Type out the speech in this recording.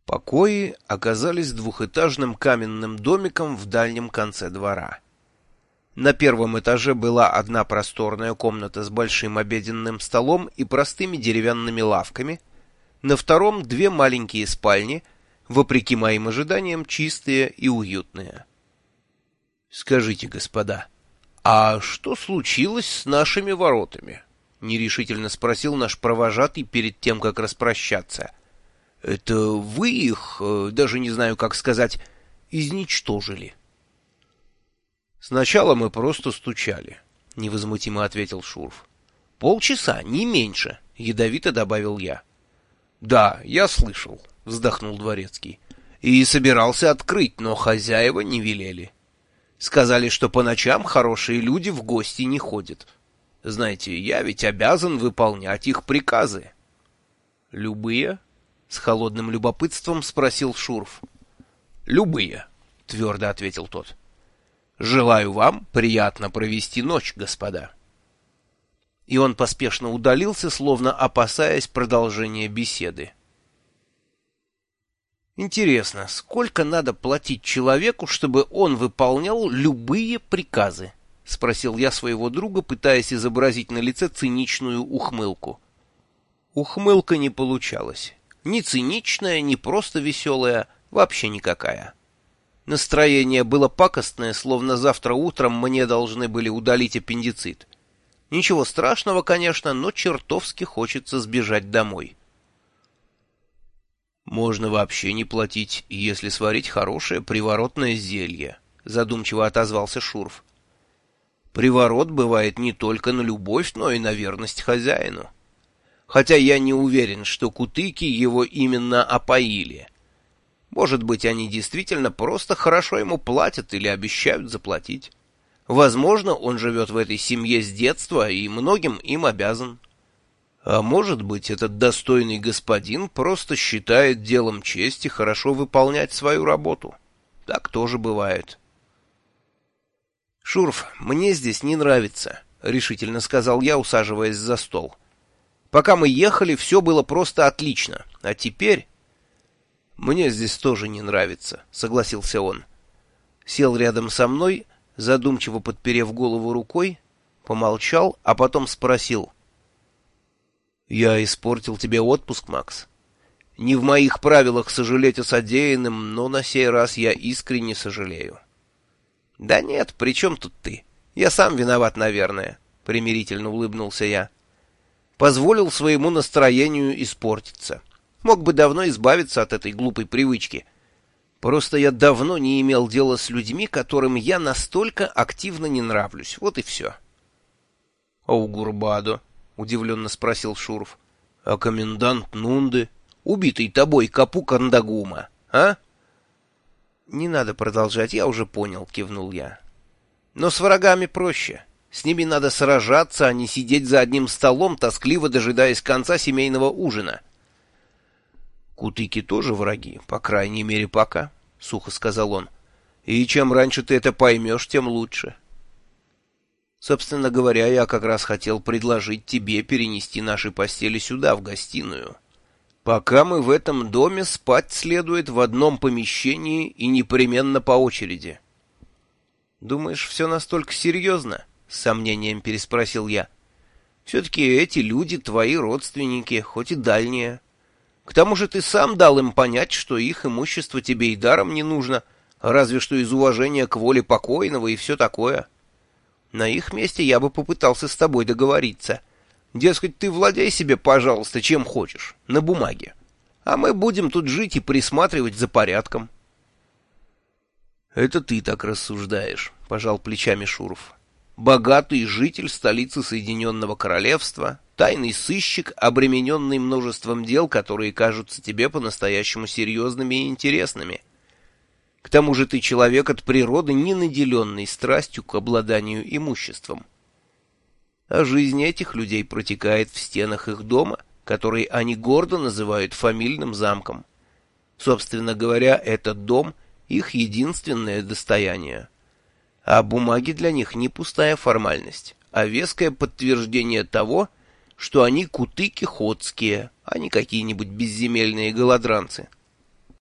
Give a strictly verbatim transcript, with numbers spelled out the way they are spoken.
Покои оказались двухэтажным каменным домиком в дальнем конце двора. На первом этаже была одна просторная комната с большим обеденным столом и простыми деревянными лавками, на втором две маленькие спальни, вопреки моим ожиданиям, чистые и уютные. «Скажите, господа, а что случилось с нашими воротами?» — нерешительно спросил наш провожатый перед тем, как распрощаться. «Это вы их, даже не знаю, как сказать, изничтожили?» «Сначала мы просто стучали», — невозмутимо ответил Шурф. «Полчаса, не меньше», — ядовито добавил я. «Да, я слышал», — вздохнул дворецкий. «И собирался открыть, но хозяева не велели. Сказали, что по ночам хорошие люди в гости не ходят. Знаете, я ведь обязан выполнять их приказы». «Любые?» — с холодным любопытством спросил Шурф. «Любые», — твердо ответил тот. «Желаю вам приятно провести ночь, господа». И он поспешно удалился, словно опасаясь продолжения беседы. «Интересно, сколько надо платить человеку, чтобы он выполнял любые приказы?» — спросил я своего друга, пытаясь изобразить на лице циничную ухмылку. Ухмылка не получалась. Ни циничная, ни просто веселая, вообще никакая. Настроение было пакостное, словно завтра утром мне должны были удалить аппендицит. Ничего страшного, конечно, но чертовски хочется сбежать домой. «Можно вообще не платить, если сварить хорошее приворотное зелье», — задумчиво отозвался Шурф. «Приворот бывает не только на любовь, но и на верность хозяину. Хотя я не уверен, что кутыки его именно опоили. Может быть, они действительно просто хорошо ему платят или обещают заплатить. Возможно, он живет в этой семье с детства и многим им обязан. А может быть, этот достойный господин просто считает делом чести хорошо выполнять свою работу. Так тоже бывает». «Шурф, мне здесь не нравится», — решительно сказал я, усаживаясь за стол. «Пока мы ехали, все было просто отлично, а теперь...» «Мне здесь тоже не нравится», — согласился он. Сел рядом со мной, задумчиво подперев голову рукой, помолчал, а потом спросил. «Я испортил тебе отпуск, Макс. Не в моих правилах сожалеть о содеянном, но на сей раз я искренне сожалею». «Да нет, при чем тут ты? Я сам виноват, наверное», — примирительно улыбнулся я. «Позволил своему настроению испортиться. Мог бы давно избавиться от этой глупой привычки. Просто я давно не имел дела с людьми, которым я настолько активно не нравлюсь. Вот и все». «А у Гурбадо?» — удивленно спросил Шурф. «А комендант Нунды, убитый тобой Капу Кандагума, а?» «Не надо продолжать, я уже понял», — кивнул я. «Но с врагами проще. С ними надо сражаться, а не сидеть за одним столом, тоскливо дожидаясь конца семейного ужина». «Кутыки тоже враги, по крайней мере, пока», — сухо сказал он. «И чем раньше ты это поймешь, тем лучше». «Собственно говоря, я как раз хотел предложить тебе перенести наши постели сюда, в гостиную. Пока мы в этом доме, спать следует в одном помещении и непременно по очереди». «Думаешь, все настолько серьезно?» — с сомнением переспросил я. «Все-таки эти люди твои родственники, хоть и дальние. К тому же ты сам дал им понять, что их имущество тебе и даром не нужно, разве что из уважения к воле покойного и все такое. На их месте я бы попытался с тобой договориться. Дескать, ты владей себе, пожалуйста, чем хочешь, на бумаге. А мы будем тут жить и присматривать за порядком». «Это ты так рассуждаешь», — пожал плечами Шурф. «Богатый житель столицы Соединенного Королевства, тайный сыщик, обремененный множеством дел, которые кажутся тебе по-настоящему серьезными и интересными. К тому же ты человек от природы, не наделенный страстью к обладанию имуществом. А жизнь этих людей протекает в стенах их дома, который они гордо называют фамильным замком. Собственно говоря, этот дом — их единственное достояние. А бумаги для них не пустая формальность, а веское подтверждение того, что они кутыки ходские, а не какие-нибудь безземельные голодранцы.